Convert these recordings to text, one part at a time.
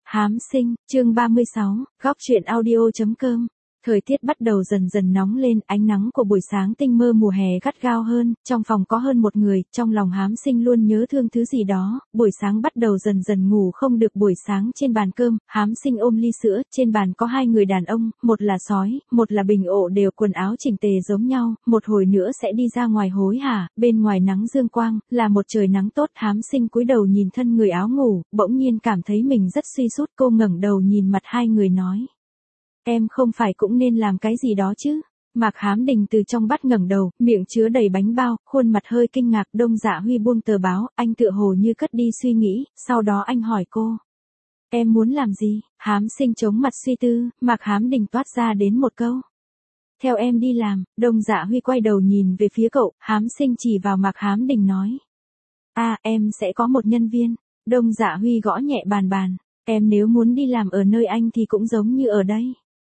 Hám sinh, chương 36, góc truyện audio.com. Thời tiết bắt đầu dần dần nóng lên, ánh nắng của buổi sáng tinh mơ mùa hè gắt gao hơn, trong phòng có hơn một người, trong lòng Hám sinh luôn nhớ thương thứ gì đó, buổi sáng bắt đầu dần dần ngủ không được. Buổi sáng trên bàn cơm, Hám sinh ôm ly sữa, trên bàn có hai người đàn ông, một là Sói, một là Bình Ộ, đều quần áo chỉnh tề giống nhau, một hồi nữa sẽ đi ra ngoài hối hả, bên ngoài nắng dương quang, là một trời nắng tốt. Hám sinh cúi đầu nhìn thân người áo ngủ, bỗng nhiên cảm thấy mình rất suy sút. Cô ngẩng đầu nhìn mặt hai người nói: Em không phải cũng nên làm cái gì đó chứ? Mạc Hám Đình từ trong bát ngẩng đầu, miệng chứa đầy bánh bao, khuôn mặt hơi kinh ngạc. Đông Dạ Huy buông tờ báo, anh tựa hồ như cất đi suy nghĩ, sau đó anh hỏi cô: Em muốn làm gì? Hám sinh chống mặt suy tư, Mạc Hám Đình toát ra đến một câu: Theo em đi làm. Đông Dạ Huy quay đầu nhìn về phía cậu, Hám sinh chỉ vào Mạc Hám Đình nói: em sẽ có một nhân viên. Đông Dạ Huy gõ nhẹ bàn bàn: Em nếu muốn đi làm ở nơi anh thì cũng giống như ở đây.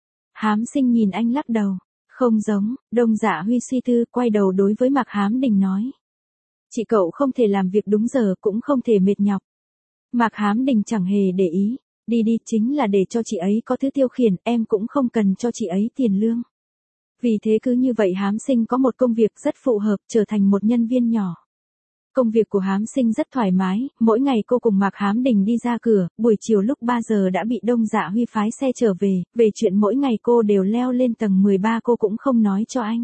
Hám sinh nhìn anh lắc đầu: Không giống. Đông Dạ Huy suy tư, quay đầu đối với Mạc Hám Đình nói: Chị cậu không thể làm việc đúng giờ, cũng không thể mệt nhọc. Mạc Hám Đình chẳng hề để ý: Đi đi, chính là để cho chị ấy có thứ tiêu khiển, em cũng không cần cho chị ấy tiền lương. Vì thế cứ như vậy Hám sinh có một công việc rất phù hợp, trở thành một nhân viên nhỏ. Công việc của Hám sinh rất thoải mái, mỗi ngày cô cùng Mạc Hám Đình đi ra cửa, buổi chiều lúc 3 giờ đã bị Đông Dạ Huy phái xe trở về chuyện mỗi ngày cô đều leo lên tầng 13, cô cũng không nói cho anh.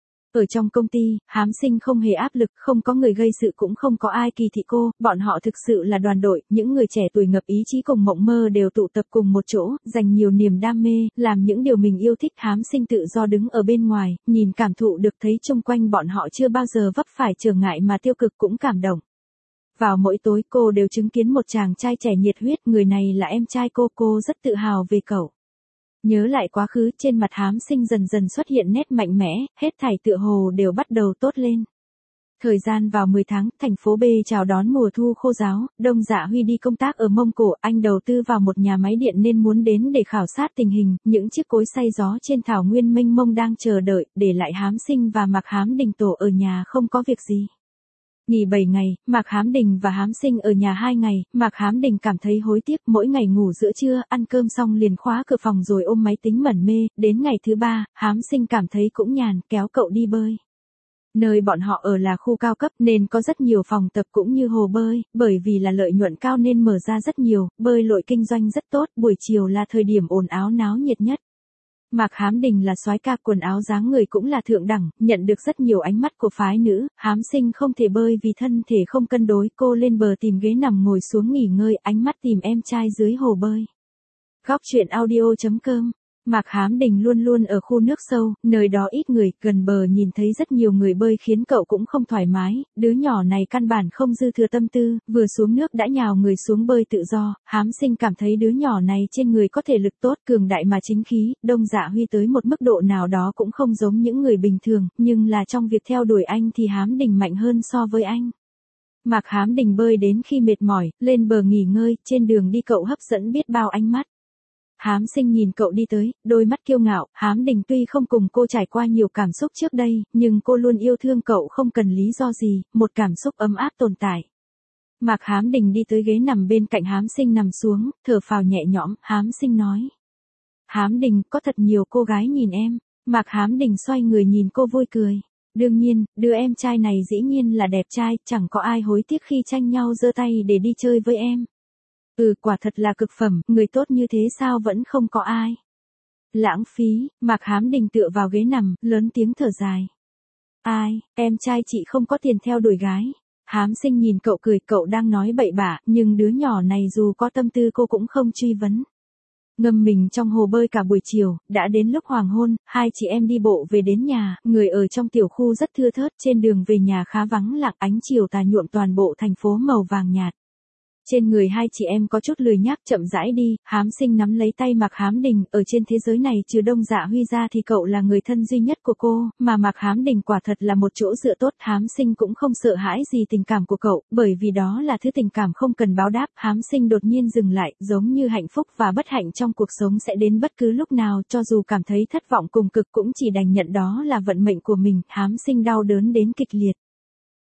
Ở trong công ty, Hám sinh không hề áp lực, không có người gây sự, cũng không có ai kỳ thị cô, bọn họ thực sự là đoàn đội, những người trẻ tuổi ngập ý chí cùng mộng mơ đều tụ tập cùng một chỗ, dành nhiều niềm đam mê, làm những điều mình yêu thích. Hám sinh tự do đứng ở bên ngoài, nhìn cảm thụ được thấy chung quanh bọn họ chưa bao giờ vấp phải trở ngại mà tiêu cực, cũng cảm động. Vào mỗi tối cô đều chứng kiến một chàng trai trẻ nhiệt huyết, người này là em trai cô rất tự hào về cậu. Nhớ lại quá khứ, trên mặt Hám sinh dần dần xuất hiện nét mạnh mẽ, hết thảy tựa hồ đều bắt đầu tốt lên. Thời gian vào 10 tháng, thành phố B chào đón mùa thu khô ráo. Đông Dạ Huy đi công tác ở Mông Cổ, anh đầu tư vào một nhà máy điện nên muốn đến để khảo sát tình hình. Những chiếc cối xay gió trên thảo nguyên mênh mông đang chờ đợi, để lại Hám sinh và Mạc Hám Đình tổ ở nhà không có việc gì. Nghỉ 7 ngày, Mạc Hám Đình và Hám sinh ở nhà 2 ngày, Mạc Hám Đình cảm thấy hối tiếc, mỗi ngày ngủ giữa trưa, ăn cơm xong liền khóa cửa phòng rồi ôm máy tính mẩn mê. Đến ngày thứ 3, Hám sinh cảm thấy cũng nhàn, kéo cậu đi bơi. Nơi bọn họ ở là khu cao cấp nên có rất nhiều phòng tập cũng như hồ bơi, bởi vì là lợi nhuận cao nên mở ra rất nhiều, bơi lội kinh doanh rất tốt, buổi chiều là thời điểm ồn ào náo nhiệt nhất. Mạc Hám Đình là soái ca, quần áo dáng người cũng là thượng đẳng, nhận được rất nhiều ánh mắt của phái nữ. Hám sinh không thể bơi vì thân thể không cân đối, cô lên bờ tìm ghế nằm ngồi xuống nghỉ ngơi, ánh mắt tìm em trai dưới hồ bơi. Góc truyện audio.com. Mạc Hám Đình luôn luôn ở khu nước sâu, nơi đó ít người, gần bờ nhìn thấy rất nhiều người bơi khiến cậu cũng không thoải mái. Đứa nhỏ này căn bản không dư thừa tâm tư, vừa xuống nước đã nhào người xuống bơi tự do. Hám sinh cảm thấy đứa nhỏ này trên người có thể lực tốt, cường đại mà chính khí. Đông Dạ Huy tới một mức độ nào đó cũng không giống những người bình thường, nhưng là trong việc theo đuổi anh thì Hám Đình mạnh hơn so với anh. Mạc Hám Đình bơi đến khi mệt mỏi, lên bờ nghỉ ngơi, trên đường đi cậu hấp dẫn biết bao ánh mắt. Hám sinh nhìn cậu đi tới, đôi mắt kiêu ngạo. Hám Đình tuy không cùng cô trải qua nhiều cảm xúc trước đây, nhưng cô luôn yêu thương cậu không cần lý do gì, một cảm xúc ấm áp tồn tại. Mạc Hám Đình đi tới ghế nằm bên cạnh Hám sinh nằm xuống, thở phào nhẹ nhõm. Hám sinh nói: Hám Đình, có thật nhiều cô gái nhìn em. Mạc Hám Đình xoay người nhìn cô vui cười: Đương nhiên, đứa em trai này dĩ nhiên là đẹp trai, chẳng có ai hối tiếc khi tranh nhau giơ tay để đi chơi với em. Quả thật là cực phẩm, người tốt như thế sao vẫn không có ai. Lãng phí. Mạc Hám Đình tựa vào ghế nằm, lớn tiếng thở dài: Em trai chị không có tiền theo đuổi gái. Hám sinh nhìn cậu cười, cậu đang nói bậy bạ, nhưng đứa nhỏ này dù có tâm tư cô cũng không truy vấn. Ngâm mình trong hồ bơi cả buổi chiều, đã đến lúc hoàng hôn, hai chị em đi bộ về đến nhà, người ở trong tiểu khu rất thưa thớt, trên đường về nhà khá vắng lặng, ánh chiều tà nhuộm toàn bộ thành phố màu vàng nhạt. Trên người hai chị em có chút lười nhác, chậm rãi đi. Hám sinh nắm lấy tay Mạc Hám Đình, ở trên thế giới này trừ Đông Dạ Huy ra thì cậu là người thân duy nhất của cô, mà Mạc Hám Đình quả thật là một chỗ dựa tốt. Hám sinh cũng không sợ hãi gì tình cảm của cậu, bởi vì đó là thứ tình cảm không cần báo đáp. Hám sinh đột nhiên dừng lại, giống như hạnh phúc và bất hạnh trong cuộc sống sẽ đến bất cứ lúc nào, cho dù cảm thấy thất vọng cùng cực cũng chỉ đành nhận đó là vận mệnh của mình. Hám sinh đau đớn đến kịch liệt.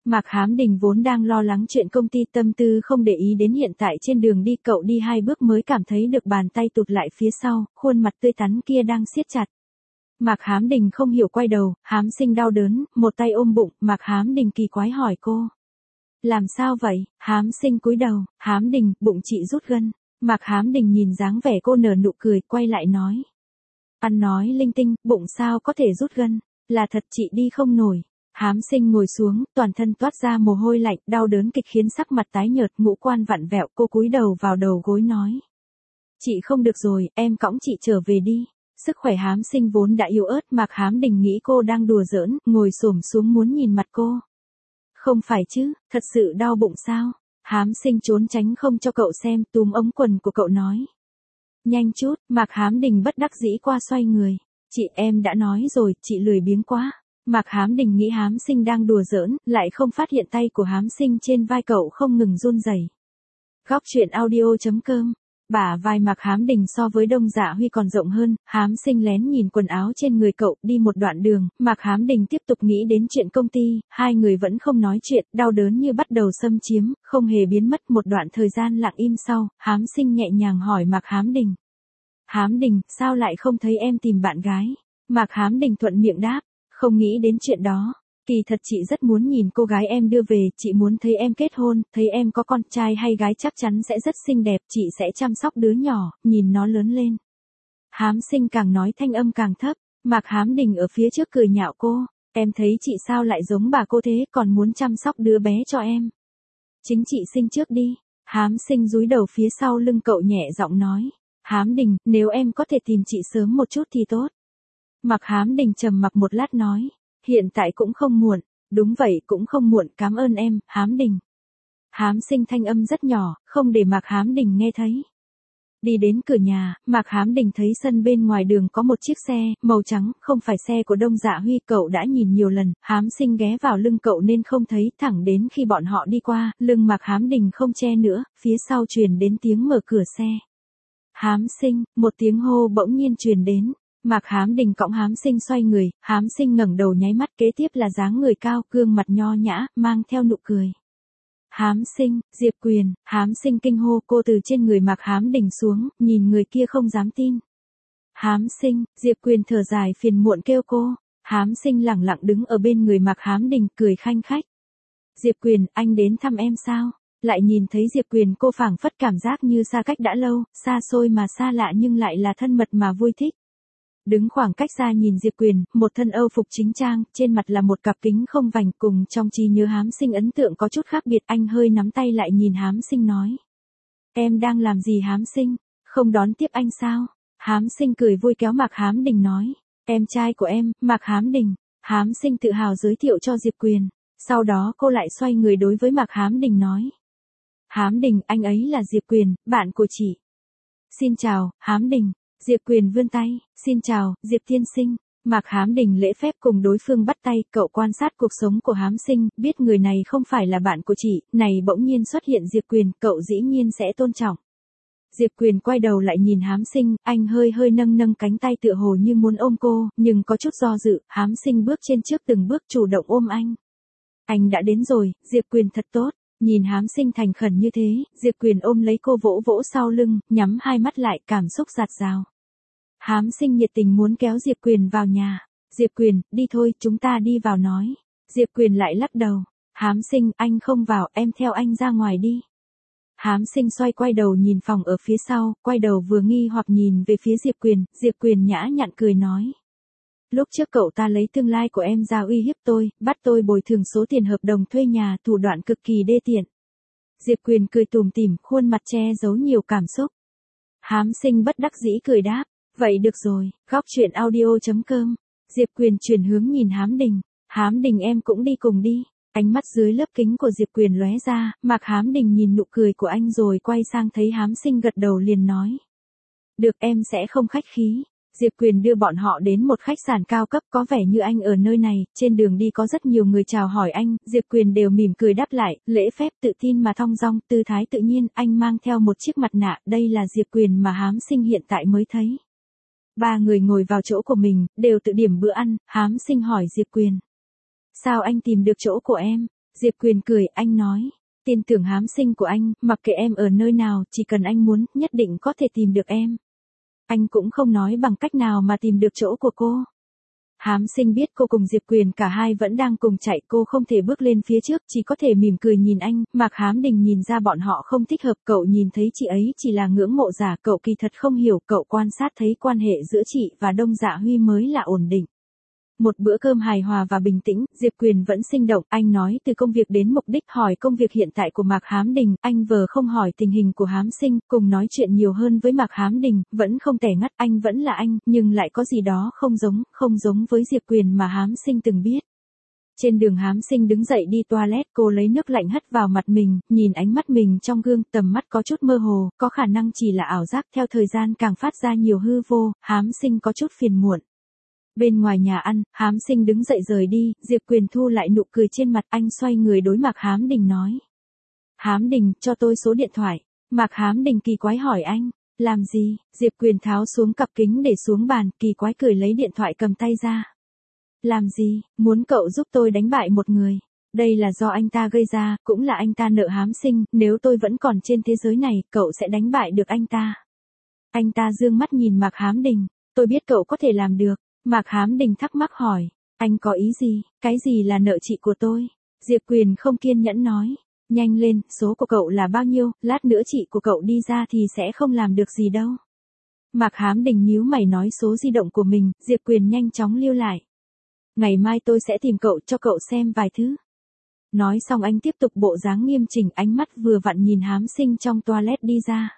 Mạc Hám Đình vốn đang lo lắng chuyện công ty, tâm tư không để ý đến hiện tại trên đường đi cậu đi 2 bước mới cảm thấy được bàn tay tụt lại phía sau, khuôn mặt tươi tắn kia đang siết chặt. Mạc Hám Đình không hiểu quay đầu, Hám Sinh đau đớn, một tay ôm bụng, Mạc Hám Đình kỳ quái hỏi cô. Làm sao vậy? Hám Sinh cúi đầu, Hám Đình, bụng chị rút gân. Mạc Hám Đình nhìn dáng vẻ cô nở nụ cười, quay lại nói. Ăn nói linh tinh, bụng sao có thể rút gân, là thật chị đi không nổi. Hám Sinh ngồi xuống, toàn thân toát ra mồ hôi lạnh, đau đớn kịch khiến sắc mặt tái nhợt, ngũ quan vặn vẹo, cô cúi đầu vào đầu gối nói. Chị không được rồi, em cõng chị trở về đi. Sức khỏe Hám Sinh vốn đã yếu ớt, Mạc Hám Đình nghĩ cô đang đùa giỡn, ngồi xổm xuống muốn nhìn mặt cô. Không phải chứ, thật sự đau bụng sao? Hám Sinh trốn tránh không cho cậu xem, túm ống quần của cậu nói. Nhanh chút, Mạc Hám Đình bất đắc dĩ qua xoay người. Chị em đã nói rồi, chị lười biếng quá. Mạc Hám Đình nghĩ Hám Sinh đang đùa giỡn, lại không phát hiện tay của Hám Sinh trên vai cậu không ngừng run rẩy. Góc truyện audio.com. Bả vai Mạc Hám Đình so với Đông Dạ Huy còn rộng hơn, Hám Sinh lén nhìn quần áo trên người cậu, đi một đoạn đường, Mạc Hám Đình tiếp tục nghĩ đến chuyện công ty, hai người vẫn không nói chuyện, đau đớn như bắt đầu xâm chiếm, không hề biến mất. Một đoạn thời gian lặng im sau, Hám Sinh nhẹ nhàng hỏi Mạc Hám Đình. Hám Đình, sao lại không thấy em tìm bạn gái? Mạc Hám Đình thuận miệng đáp, không nghĩ đến chuyện đó. Kỳ thật chị rất muốn nhìn cô gái em đưa về, chị muốn thấy em kết hôn, thấy em có con trai hay gái chắc chắn sẽ rất xinh đẹp, chị sẽ chăm sóc đứa nhỏ, nhìn nó lớn lên. Hám Sinh càng nói thanh âm càng thấp, Mạc Hám Đình ở phía trước cười nhạo cô, em thấy chị sao lại giống bà cô thế, còn muốn chăm sóc đứa bé cho em. Chính chị sinh trước đi. Hám Sinh dúi đầu phía sau lưng cậu nhẹ giọng nói, Hám Đình, nếu em có thể tìm chị sớm một chút thì tốt. Mạc Hám Đình trầm mặc một lát nói. Hiện tại cũng không muộn, đúng vậy cũng không muộn, cảm ơn em, Hám Đình. Hám Sinh thanh âm rất nhỏ, không để Mạc Hám Đình nghe thấy. Đi đến cửa nhà, Mạc Hám Đình thấy sân bên ngoài đường có một chiếc xe, màu trắng, không phải xe của Đông Dạ Huy, cậu đã nhìn nhiều lần, Hám Sinh ghé vào lưng cậu nên không thấy, thẳng đến khi bọn họ đi qua, lưng Mạc Hám Đình không che nữa, phía sau truyền đến tiếng mở cửa xe. Hám Sinh, một tiếng hô bỗng nhiên truyền đến. Mạc Hám Đình cõng Hám Sinh xoay người, Hám Sinh ngẩng đầu nháy mắt, kế tiếp là dáng người cao, gương mặt nho nhã, mang theo nụ cười. Hám Sinh, Diệp Quyền, Hám Sinh kinh hô, cô từ trên người Mạc Hám Đình xuống, nhìn người kia không dám tin. Hám Sinh, Diệp Quyền thở dài phiền muộn kêu cô. Hám Sinh lẳng lặng đứng ở bên người Mạc Hám Đình, cười khanh khách. Diệp Quyền, anh đến thăm em sao? Lại nhìn thấy Diệp Quyền, cô phảng phất cảm giác như xa cách đã lâu, xa xôi mà xa lạ nhưng lại là thân mật mà vui thích. Đứng khoảng cách xa nhìn Diệp Quyền, một thân Âu phục chính trang, trên mặt là một cặp kính không vành, cùng trong trí nhớ Hám Sinh ấn tượng có chút khác biệt, anh hơi nắm tay lại nhìn Hám Sinh nói. Em đang làm gì Hám Sinh? Không đón tiếp anh sao? Hám Sinh cười vui kéo Mạc Hám Đình nói. Em trai của em, Mạc Hám Đình. Hám Sinh tự hào giới thiệu cho Diệp Quyền. Sau đó cô lại xoay người đối với Mạc Hám Đình nói. Hám Đình, anh ấy là Diệp Quyền, bạn của chị. Xin chào, Hám Đình. Diệp Quyền vươn tay, xin chào, Diệp tiên sinh. Mạc Hám Đình lễ phép cùng đối phương bắt tay, cậu quan sát cuộc sống của Hám Sinh, biết người này không phải là bạn của chị, này bỗng nhiên xuất hiện Diệp Quyền, cậu dĩ nhiên sẽ tôn trọng. Diệp Quyền quay đầu lại nhìn Hám Sinh, anh hơi nâng nâng cánh tay tựa hồ như muốn ôm cô, nhưng có chút do dự, Hám Sinh bước trên trước từng bước chủ động ôm anh. Anh đã đến rồi, Diệp Quyền thật tốt. Nhìn Hám Sinh thành khẩn như thế, Diệp Quyền ôm lấy cô vỗ vỗ sau lưng, nhắm hai mắt lại, cảm xúc dạt dào. Hám Sinh nhiệt tình muốn kéo Diệp Quyền vào nhà. Diệp Quyền, đi thôi, chúng ta đi vào nói. Diệp Quyền lại lắc đầu. Hám Sinh, anh không vào, em theo anh ra ngoài đi. Hám Sinh xoay quay đầu nhìn phòng ở phía sau, quay đầu vừa nghi hoặc nhìn về phía Diệp Quyền nhã nhặn cười nói. Lúc trước cậu ta lấy tương lai của em ra uy hiếp tôi, bắt tôi bồi thường số tiền hợp đồng thuê nhà, thủ đoạn cực kỳ đê tiện. Diệp Quyền cười tủm tỉm, khuôn mặt che giấu nhiều cảm xúc. Hám Sinh bất đắc dĩ cười đáp, vậy được rồi, góc truyện audio.com. Diệp Quyền chuyển hướng nhìn Hám Đình. Hám Đình em cũng đi cùng đi. Ánh mắt dưới lớp kính của Diệp Quyền lóe ra, Mạc Hám Đình nhìn nụ cười của anh rồi quay sang thấy Hám Sinh gật đầu liền nói. Được, em sẽ không khách khí. Diệp Quyền đưa bọn họ đến một khách sạn cao cấp, có vẻ như anh ở nơi này, trên đường đi có rất nhiều người chào hỏi anh, Diệp Quyền đều mỉm cười đáp lại, lễ phép tự tin mà thong dong, tư thái tự nhiên, anh mang theo một chiếc mặt nạ, đây là Diệp Quyền mà Hám Sinh hiện tại mới thấy. Ba người ngồi vào chỗ của mình, đều tự điểm bữa ăn, Hám Sinh hỏi Diệp Quyền. Sao anh tìm được chỗ của em? Diệp Quyền cười, anh nói. Tin tưởng hám sinh của anh, mặc kệ em ở nơi nào, chỉ cần anh muốn, nhất định có thể tìm được em. Anh cũng không nói bằng cách nào mà tìm được chỗ của cô. Hám sinh biết cô cùng Diệp Quyền cả hai vẫn đang cùng chạy, cô không thể bước lên phía trước, chỉ có thể mỉm cười nhìn anh. Mạc Hám Đình nhìn ra bọn họ không thích hợp, cậu nhìn thấy chị ấy chỉ là ngưỡng mộ giả, cậu kỳ thật không hiểu, cậu quan sát thấy quan hệ giữa chị và Đông Dạ Huy mới là ổn định. Một bữa cơm hài hòa và bình tĩnh, Diệp Quyền vẫn sinh động, anh nói từ công việc đến mục đích, hỏi công việc hiện tại của Mạc Hám Đình, anh vờ không hỏi tình hình của Hám sinh, cùng nói chuyện nhiều hơn với Mạc Hám Đình, vẫn không tẻ ngắt, anh vẫn là anh, nhưng lại có gì đó không giống với Diệp Quyền mà Hám sinh từng biết. Trên đường Hám sinh đứng dậy đi toilet, cô lấy nước lạnh hất vào mặt mình, nhìn ánh mắt mình trong gương, tầm mắt có chút mơ hồ, có khả năng chỉ là ảo giác, theo thời gian càng phát ra nhiều hư vô, Hám sinh có chút phiền muộn. Bên ngoài nhà ăn, Hám sinh đứng dậy rời đi, Diệp Quyền thu lại nụ cười trên mặt, anh xoay người đối Mạc Hám Đình nói. Hám Đình, cho tôi số điện thoại. Mạc Hám Đình kỳ quái hỏi anh, làm gì? Diệp Quyền tháo xuống cặp kính để xuống bàn, kỳ quái cười lấy điện thoại cầm tay ra. Làm gì? Muốn cậu giúp tôi đánh bại một người. Đây là do anh ta gây ra, cũng là anh ta nợ Hám sinh, nếu tôi vẫn còn trên thế giới này, cậu sẽ đánh bại được anh ta. Anh ta dương mắt nhìn Mạc Hám Đình, tôi biết cậu có thể làm được. Mạc Hám Đình thắc mắc hỏi, anh có ý gì, cái gì là nợ chị của tôi? Diệp Quyền không kiên nhẫn nói, nhanh lên, số của cậu là bao nhiêu, lát nữa chị của cậu đi ra thì sẽ không làm được gì đâu. Mạc Hám Đình nhíu mày nói số di động của mình, Diệp Quyền nhanh chóng lưu lại. Ngày mai tôi sẽ tìm cậu cho cậu xem vài thứ. Nói xong anh tiếp tục bộ dáng nghiêm chỉnh, ánh mắt vừa vặn nhìn Hám sinh trong toilet đi ra.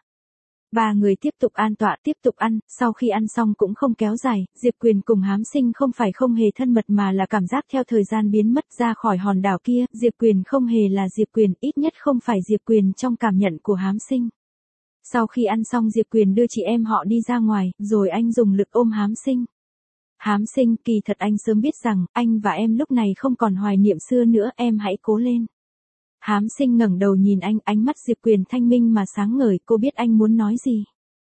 Ba người tiếp tục an tọa, tiếp tục ăn, sau khi ăn xong cũng không kéo dài, Diệp Quyền cùng Hám sinh không phải không hề thân mật mà là cảm giác theo thời gian biến mất ra khỏi hòn đảo kia, Diệp Quyền không hề là Diệp Quyền, ít nhất không phải Diệp Quyền trong cảm nhận của Hám sinh. Sau khi ăn xong Diệp Quyền đưa chị em họ đi ra ngoài, rồi anh dùng lực ôm Hám sinh. Hám sinh, kỳ thật anh sớm biết rằng, anh và em lúc này không còn hoài niệm xưa nữa, em hãy cố lên. Hám sinh ngẩng đầu nhìn anh, ánh mắt Diệp Quyền thanh minh mà sáng ngời, cô biết anh muốn nói gì.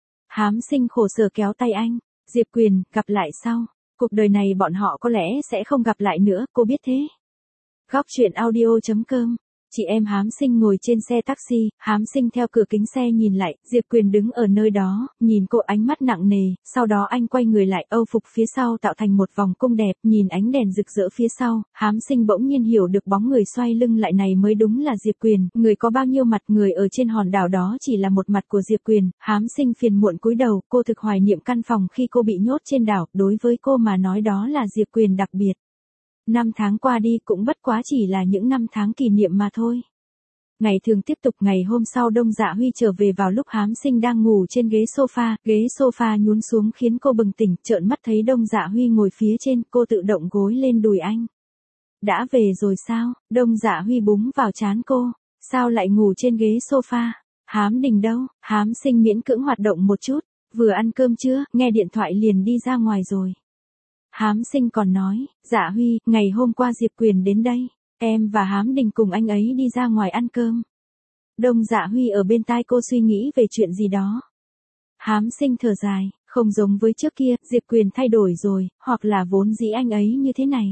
Hám sinh khổ sở kéo tay anh, Diệp Quyền, gặp lại sau. Cuộc đời này bọn họ có lẽ sẽ không gặp lại nữa, cô biết thế. Góc truyện audio.com. Chị em Hám sinh ngồi trên xe taxi, Hám sinh theo cửa kính xe nhìn lại, Diệp Quyền đứng ở nơi đó, nhìn cô ánh mắt nặng nề, sau đó anh quay người lại, âu phục phía sau tạo thành một vòng cung đẹp, nhìn ánh đèn rực rỡ phía sau, Hám sinh bỗng nhiên hiểu được bóng người xoay lưng lại này mới đúng là Diệp Quyền, người có bao nhiêu mặt, người ở trên hòn đảo đó chỉ là một mặt của Diệp Quyền, Hám sinh phiền muộn cúi đầu, cô thực hoài niệm căn phòng khi cô bị nhốt trên đảo, đối với cô mà nói đó là Diệp Quyền đặc biệt. 5 tháng qua đi cũng bất quá chỉ là những năm tháng kỷ niệm mà thôi. Ngày thường tiếp tục, ngày hôm sau Đông Dạ Huy trở về vào lúc Hám sinh đang ngủ trên ghế sofa nhún xuống khiến cô bừng tỉnh, trợn mắt thấy Đông Dạ Huy ngồi phía trên, cô tự động gối lên đùi anh. Đã về rồi sao? Đông Dạ Huy búng vào trán cô, sao lại ngủ trên ghế sofa? Hám Đình đâu? Hám sinh miễn cưỡng hoạt động một chút, vừa ăn cơm chưa, nghe điện thoại liền đi ra ngoài rồi. Hám sinh còn nói, Dạ Huy, ngày hôm qua Diệp Quyền đến đây, em và Hám Đình cùng anh ấy đi ra ngoài ăn cơm. Đông Dạ Huy ở bên tai cô suy nghĩ về chuyện gì đó. Hám sinh thở dài, không giống với trước kia, Diệp Quyền thay đổi rồi, hoặc là vốn dĩ anh ấy như thế này.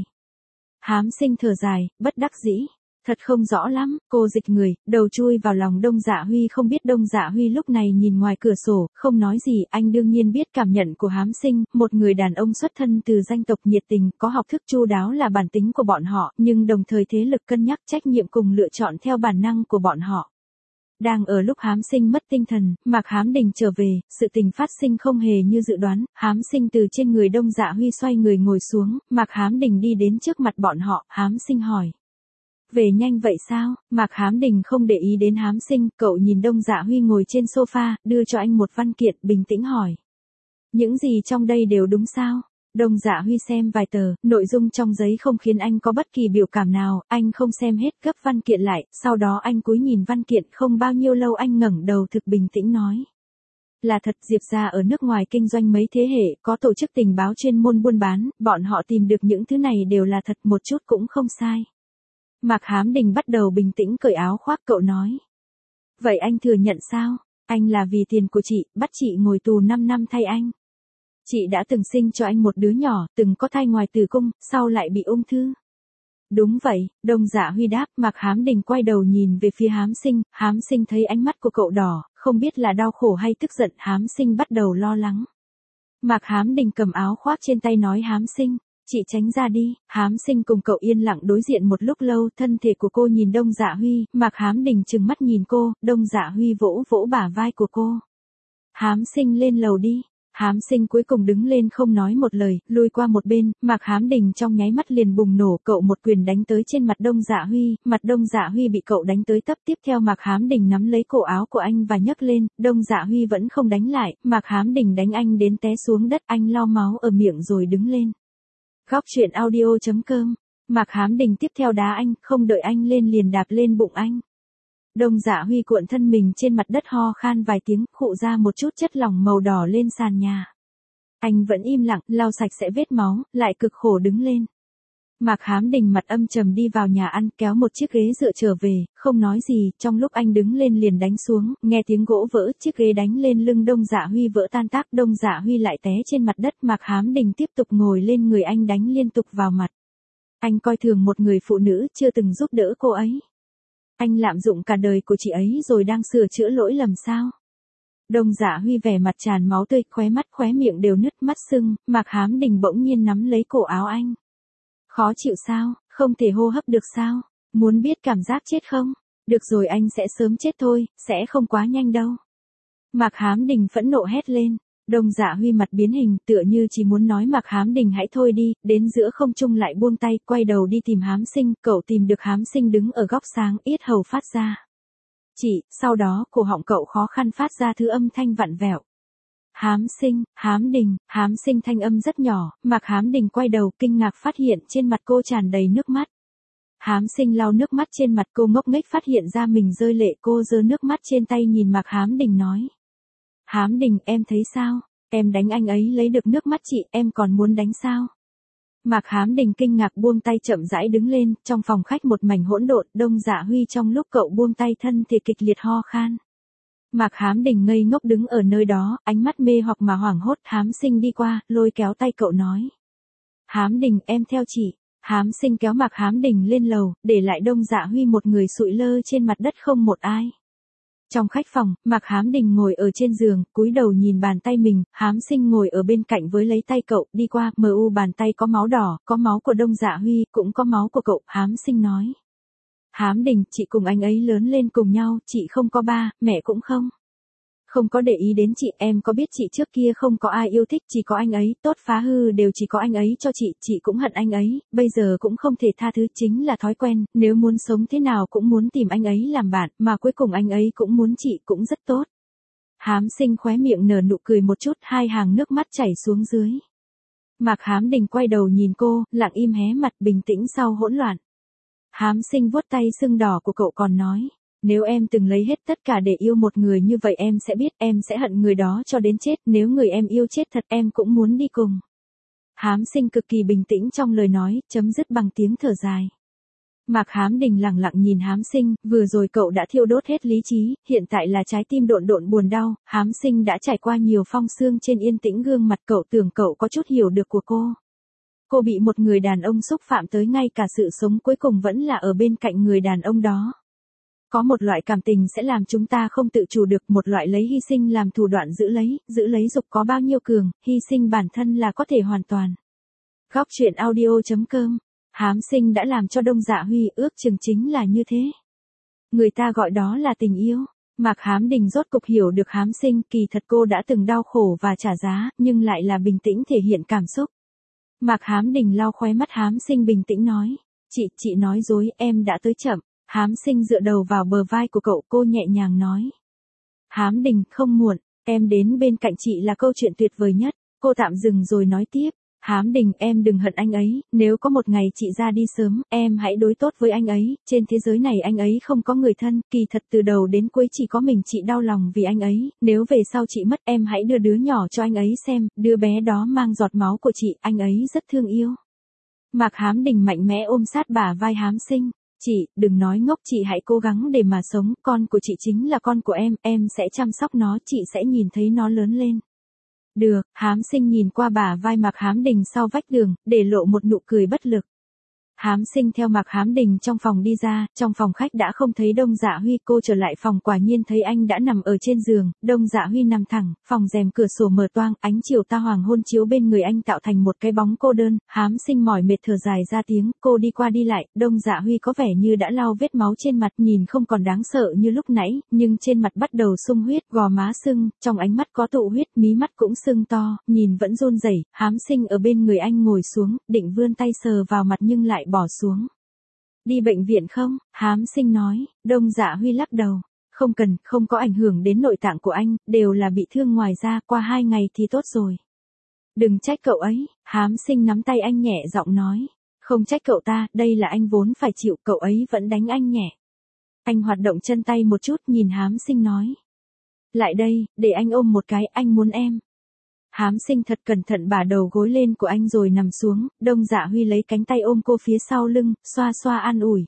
Hám sinh thở dài, bất đắc dĩ. Thật không rõ lắm, cô dịch người, đầu chui vào lòng Đông Dạ Huy, không biết Đông Dạ Huy lúc này nhìn ngoài cửa sổ, không nói gì, anh đương nhiên biết cảm nhận của Hám sinh, một người đàn ông xuất thân từ danh tộc nhiệt tình, có học thức chu đáo là bản tính của bọn họ, nhưng đồng thời thế lực cân nhắc trách nhiệm cùng lựa chọn theo bản năng của bọn họ. Đang ở lúc Hám sinh mất tinh thần, Mạc Hám Đình trở về, sự tình phát sinh không hề như dự đoán, Hám sinh từ trên người Đông Dạ Huy xoay người ngồi xuống, Mạc Hám Đình đi đến trước mặt bọn họ, Hám sinh hỏi. Về nhanh vậy sao? Mạc Hám Đình không để ý đến Hám sinh, cậu nhìn Đông Dạ Huy ngồi trên sofa, đưa cho anh một văn kiện, bình tĩnh hỏi. Những gì trong đây đều đúng sao? Đông Dạ Huy xem vài tờ, nội dung trong giấy không khiến anh có bất kỳ biểu cảm nào, anh không xem hết, gấp văn kiện lại, sau đó anh cúi nhìn văn kiện, không bao nhiêu lâu anh ngẩng đầu thực bình tĩnh nói. Là thật, Diệp gia ở nước ngoài kinh doanh mấy thế hệ, có tổ chức tình báo chuyên môn buôn bán, bọn họ tìm được những thứ này đều là thật, một chút cũng không sai. Mạc Hám Đình bắt đầu bình tĩnh cởi áo khoác, cậu nói. Vậy anh thừa nhận sao? Anh là vì tiền của chị, bắt chị ngồi tù 5 năm thay anh. Chị đã từng sinh cho anh một đứa nhỏ, từng có thai ngoài tử cung, sau lại bị ung thư. Đúng vậy, Đông Dạ Huy đáp. Mạc Hám Đình quay đầu nhìn về phía Hám Sinh thấy ánh mắt của cậu đỏ, không biết là đau khổ hay tức giận. Hám Sinh bắt đầu lo lắng. Mạc Hám Đình cầm áo khoác trên tay nói Hám Sinh, chị tránh ra đi. Hám Sinh cùng cậu yên lặng đối diện một lúc lâu, thân thể của cô nhìn Đông Dạ Huy, Mạc Hám Đình trừng mắt nhìn cô, Đông Dạ Huy vỗ vỗ bả vai của cô. Hám Sinh lên lầu đi. Hám Sinh cuối cùng đứng lên không nói một lời, lui qua một bên, Mạc Hám Đình trong nháy mắt liền bùng nổ, cậu một quyền đánh tới trên mặt Đông Dạ Huy, mặt Đông Dạ Huy bị cậu đánh tới tấp, tiếp theo Mạc Hám Đình nắm lấy cổ áo của anh và nhấc lên, Đông Dạ Huy vẫn không đánh lại, Mạc Hám Đình đánh anh đến té xuống đất, anh lau máu ở miệng rồi đứng lên. Góc truyện audio.com, Mạc Hám Đình tiếp theo đá anh, không đợi anh lên liền đạp lên bụng anh. Đông Dạ Huy cuộn thân mình trên mặt đất ho khan vài tiếng, khụ ra một chút chất lỏng màu đỏ lên sàn nhà. Anh vẫn im lặng, lau sạch sẽ vết máu, lại cực khổ đứng lên. Mạc Hám Đình mặt âm trầm đi vào nhà ăn, kéo một chiếc ghế dựa trở về, không nói gì, trong lúc anh đứng lên liền đánh xuống, nghe tiếng gỗ vỡ, chiếc ghế đánh lên lưng Đông Dạ Huy vỡ tan tác, Đông Dạ Huy lại té trên mặt đất, Mạc Hám Đình tiếp tục ngồi lên người anh đánh liên tục vào mặt. Anh coi thường một người phụ nữ chưa từng giúp đỡ cô ấy. Anh lạm dụng cả đời của chị ấy rồi đang sửa chữa lỗi lầm sao? Đông Dạ Huy vẻ mặt tràn máu tươi, khóe mắt khóe miệng đều nứt, mắt sưng, Mạc Hám Đình bỗng nhiên nắm lấy cổ áo anh. Khó chịu sao, không thể hô hấp được sao, muốn biết cảm giác chết không? Được rồi, anh sẽ sớm chết thôi, sẽ không quá nhanh đâu. Mạc Hám Đình phẫn nộ hét lên. Đông Dạ Huy mặt biến hình, tựa như chỉ muốn nói Mạc Hám Đình hãy thôi đi, đến giữa không trung lại buông tay, quay đầu đi tìm Hám Sinh, cậu tìm được Hám Sinh đứng ở góc sáng, yết hầu phát ra. Chị, sau đó, cổ họng cậu khó khăn phát ra thứ âm thanh vặn vẹo. Hám Sinh, Hám Đình, Hám Sinh thanh âm rất nhỏ, Mạc Hám Đình quay đầu kinh ngạc phát hiện trên mặt cô tràn đầy nước mắt. Hám Sinh lau nước mắt trên mặt cô ngốc nghếch phát hiện ra mình rơi lệ, cô giơ nước mắt trên tay nhìn Mạc Hám Đình nói. Hám Đình, em thấy sao? Em đánh anh ấy lấy được nước mắt chị, em còn muốn đánh sao? Mạc Hám Đình kinh ngạc buông tay chậm rãi đứng lên, trong phòng khách một mảnh hỗn độn, Đông Dạ Huy trong lúc cậu buông tay thân thì kịch liệt ho khan. Mạc Hám Đình ngây ngốc đứng ở nơi đó, ánh mắt mê hoặc mà hoảng hốt, Hám Sinh đi qua, lôi kéo tay cậu nói. Hám Đình, em theo chị. Hám Sinh kéo Mạc Hám Đình lên lầu, để lại Đông Dạ Huy một người sụi lơ trên mặt đất không một ai. Trong khách phòng, Mạc Hám Đình ngồi ở trên giường, cúi đầu nhìn bàn tay mình, Hám Sinh ngồi ở bên cạnh với lấy tay cậu, đi qua, bàn tay có máu đỏ, có máu của Đông Dạ Huy, cũng có máu của cậu, Hám Sinh nói. Hám Đình, chị cùng anh ấy lớn lên cùng nhau, chị không có ba, mẹ cũng không. Không có để ý đến chị, em có biết chị trước kia không có ai yêu thích, chỉ có anh ấy, tốt phá hư đều chỉ có anh ấy cho chị cũng hận anh ấy, bây giờ cũng không thể tha thứ, chính là thói quen, nếu muốn sống thế nào cũng muốn tìm anh ấy làm bạn, mà cuối cùng anh ấy cũng muốn chị, cũng rất tốt. Hám Sinh khóe miệng nở nụ cười một chút, hai hàng nước mắt chảy xuống dưới. Mạc Hám Đình quay đầu nhìn cô, lặng im hé mặt bình tĩnh sau hỗn loạn. Hám Sinh vuốt tay sưng đỏ của cậu còn nói. Nếu em từng lấy hết tất cả để yêu một người như vậy em sẽ biết em sẽ hận người đó cho đến chết, nếu người em yêu chết thật em cũng muốn đi cùng. Hám Sinh cực kỳ bình tĩnh trong lời nói, chấm dứt bằng tiếng thở dài. Mạc Hám Đình lặng lặng nhìn Hám Sinh, vừa rồi cậu đã thiêu đốt hết lý trí, hiện tại là trái tim độn độn buồn đau, Hám Sinh đã trải qua nhiều phong sương trên yên tĩnh gương mặt cậu, tưởng cậu có chút hiểu được của cô. Cô bị một người đàn ông xúc phạm tới ngay cả sự sống cuối cùng vẫn là ở bên cạnh người đàn ông đó. Có một loại cảm tình sẽ làm chúng ta không tự chủ được, một loại lấy hy sinh làm thủ đoạn giữ lấy dục có bao nhiêu cường, hy sinh bản thân là có thể hoàn toàn. Góc truyện audio.com, Hám Sinh đã làm cho Đông Dạ Huy ước chừng chính là như thế. Người ta gọi đó là tình yêu. Mạc Hám Đình rốt cục hiểu được Hám Sinh, kỳ thật cô đã từng đau khổ và trả giá, nhưng lại là bình tĩnh thể hiện cảm xúc. Mạc Hám Đình lau khóe mắt, Hám Sinh bình tĩnh nói, chị nói dối, em đã tới chậm. Hám Sinh dựa đầu vào bờ vai của cậu, cô nhẹ nhàng nói. Hám Đình, không muộn, em đến bên cạnh chị là câu chuyện tuyệt vời nhất. Cô tạm dừng rồi nói tiếp. Hám Đình, em đừng hận anh ấy, nếu có một ngày chị ra đi sớm, em hãy đối tốt với anh ấy, trên thế giới này anh ấy không có người thân, kỳ thật từ đầu đến cuối chỉ có mình chị đau lòng vì anh ấy, nếu về sau chị mất em hãy đưa đứa nhỏ cho anh ấy xem, đứa bé đó mang giọt máu của chị, anh ấy rất thương yêu. Mạc Hám Đình mạnh mẽ ôm sát bả vai Hám Sinh. Chị, đừng nói ngốc, chị hãy cố gắng để mà sống, con của chị chính là con của em sẽ chăm sóc nó, chị sẽ nhìn thấy nó lớn lên. Được, Hám Sinh nhìn qua bả vai Mạc Hám Đình sau vách tường, để lộ một nụ cười bất lực. Hám Sinh theo Mạc Hám Đình trong phòng đi ra, trong phòng khách đã không thấy Đông Dạ Huy, cô trở lại phòng quả nhiên thấy anh đã nằm ở trên giường, Đông Dạ Huy nằm thẳng, phòng rèm cửa sổ mở toang, ánh chiều ta hoàng hôn chiếu bên người anh tạo thành một cái bóng cô đơn, Hám Sinh mỏi mệt thở dài ra tiếng, cô đi qua đi lại, Đông Dạ Huy có vẻ như đã lau vết máu trên mặt, nhìn không còn đáng sợ như lúc nãy, nhưng trên mặt bắt đầu sung huyết, gò má sưng, trong ánh mắt có tụ huyết, mí mắt cũng sưng to, nhìn vẫn run rẩy. Hám Sinh ở bên người anh ngồi xuống, định vươn tay sờ vào mặt nhưng lại bỏ xuống. Đi bệnh viện không? Hám Sinh nói. Đông Dạ Huy lắc đầu. Không cần, không có ảnh hưởng đến nội tạng của anh, đều là bị thương ngoài da, qua 2 ngày thì tốt rồi. Đừng trách cậu ấy, Hám Sinh nắm tay anh nhẹ giọng nói. Không trách cậu ta, đây là anh vốn phải chịu, cậu ấy vẫn đánh anh nhẹ. Anh hoạt động chân tay một chút, nhìn Hám Sinh nói. Lại đây, để anh ôm một cái, anh muốn em. Hám Sinh thật cẩn thận bả đầu gối lên của anh rồi nằm xuống, Đông Dạ Huy lấy cánh tay ôm cô phía sau lưng, xoa xoa an ủi.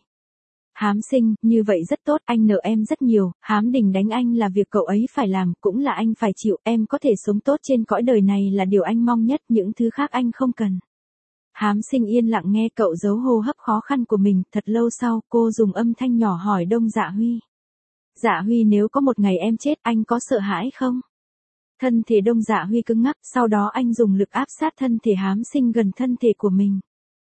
Hám Sinh, như vậy rất tốt, anh nợ em rất nhiều, Hám Đình đánh anh là việc cậu ấy phải làm, cũng là anh phải chịu, em có thể sống tốt trên cõi đời này là điều anh mong nhất, những thứ khác anh không cần. Hám Sinh yên lặng nghe cậu giấu hô hấp khó khăn của mình, thật lâu sau, cô dùng âm thanh nhỏ hỏi Đông Dạ Huy. Dạ Huy, nếu có một ngày em chết, anh có sợ hãi không? Thân thể Đông Dạ Huy cứng ngắc, sau đó anh dùng lực áp sát thân thể Hám Sinh gần thân thể của mình.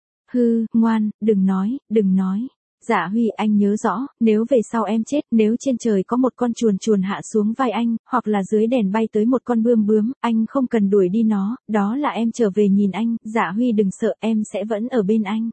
Hư, ngoan, đừng nói, đừng nói. Dạ Huy, anh nhớ rõ, nếu về sau em chết, nếu trên trời có một con chuồn chuồn hạ xuống vai anh, hoặc là dưới đèn bay tới một con bươm bướm, anh không cần đuổi đi nó, đó là em trở về nhìn anh, Dạ Huy đừng sợ, em sẽ vẫn ở bên anh.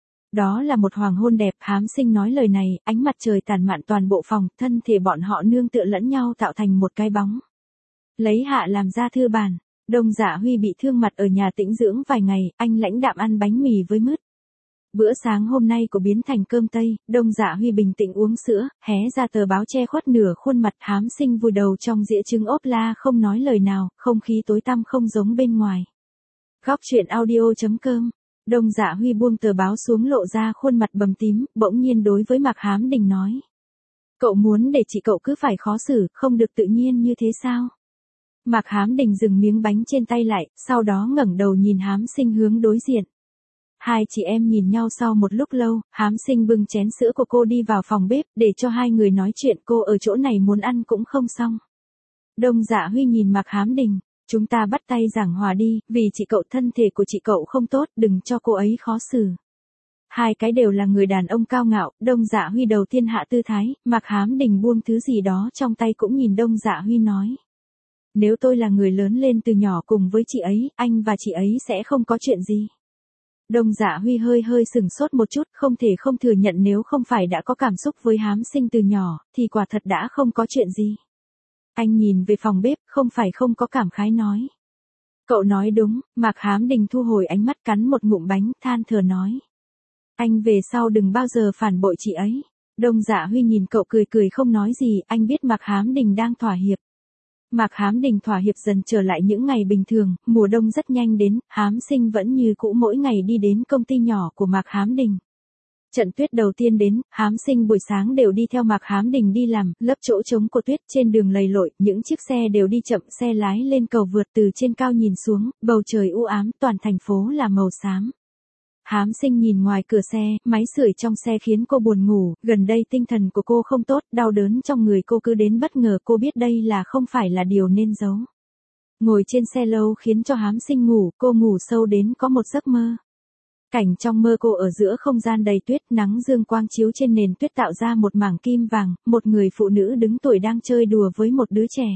Đó là một hoàng hôn đẹp, Hám Sinh nói lời này, ánh mặt trời tàn mạn toàn bộ phòng, thân thể bọn họ nương tựa lẫn nhau tạo thành một cái bóng. Lấy hạ làm ra thư bàn, Đông Dạ Huy bị thương mặt ở nhà tĩnh dưỡng vài ngày, anh lãnh đạm ăn bánh mì với mứt. Bữa sáng hôm nay của biến thành cơm tây, Đông Dạ Huy bình tĩnh uống sữa, hé ra tờ báo che khuất nửa khuôn mặt. Hám Sinh vùi đầu trong dĩa trứng ốp la không nói lời nào, không khí tối tăm không giống bên ngoài. Góc truyện audio.com. Đông Dạ Huy buông tờ báo xuống lộ ra khuôn mặt bầm tím, bỗng nhiên đối với Mạc Hám Đình nói. Cậu muốn để chị cậu cứ phải khó xử, không được tự nhiên như thế sao? Mạc Hám Đình dừng miếng bánh trên tay lại, sau đó ngẩng đầu nhìn Hám Sinh hướng đối diện. Hai chị em nhìn nhau sau một lúc lâu, Hám Sinh bưng chén sữa của cô đi vào phòng bếp, để cho hai người nói chuyện, cô ở chỗ này muốn ăn cũng không xong. Đông Dạ Huy nhìn Mạc Hám Đình, chúng ta bắt tay giảng hòa đi, vì chị cậu thân thể của chị cậu không tốt, đừng cho cô ấy khó xử. Hai cái đều là người đàn ông cao ngạo, Đông Dạ Huy đầu tiên hạ tư thái, Mạc Hám Đình buông thứ gì đó trong tay cũng nhìn Đông Dạ Huy nói. Nếu tôi là người lớn lên từ nhỏ cùng với chị ấy, anh và chị ấy sẽ không có chuyện gì. Đông Dạ Huy hơi sừng sốt một chút, không thể không thừa nhận nếu không phải đã có cảm xúc với Hám Sinh từ nhỏ, thì quả thật đã không có chuyện gì. Anh nhìn về phòng bếp, không phải không có cảm khái nói. Cậu nói đúng, Mạc Hám Đình thu hồi ánh mắt cắn một ngụm bánh, than thở nói. Anh về sau đừng bao giờ phản bội chị ấy. Đông Dạ Huy nhìn cậu cười không nói gì, anh biết Mạc Hám Đình đang thỏa hiệp. Mạc Hám Đình thỏa hiệp dần trở lại những ngày bình thường, mùa đông rất nhanh đến, Hám Sinh vẫn như cũ mỗi ngày đi đến công ty nhỏ của Mạc Hám Đình. Trận tuyết đầu tiên đến, Hám Sinh buổi sáng đều đi theo Mạc Hám Đình đi làm, lấp chỗ trống của tuyết trên đường lầy lội, những chiếc xe đều đi chậm, xe lái lên cầu vượt từ trên cao nhìn xuống, bầu trời u ám, toàn thành phố là màu xám. Hám Sinh nhìn ngoài cửa xe, máy sưởi trong xe khiến cô buồn ngủ, gần đây tinh thần của cô không tốt, đau đớn trong người cô cứ đến bất ngờ, cô biết đây là không phải là điều nên giấu. Ngồi trên xe lâu khiến cho Hám Sinh ngủ, cô ngủ sâu đến có một giấc mơ. Cảnh trong mơ cô ở giữa không gian đầy tuyết, nắng dương quang chiếu trên nền tuyết tạo ra một mảng kim vàng, một người phụ nữ đứng tuổi đang chơi đùa với một đứa trẻ.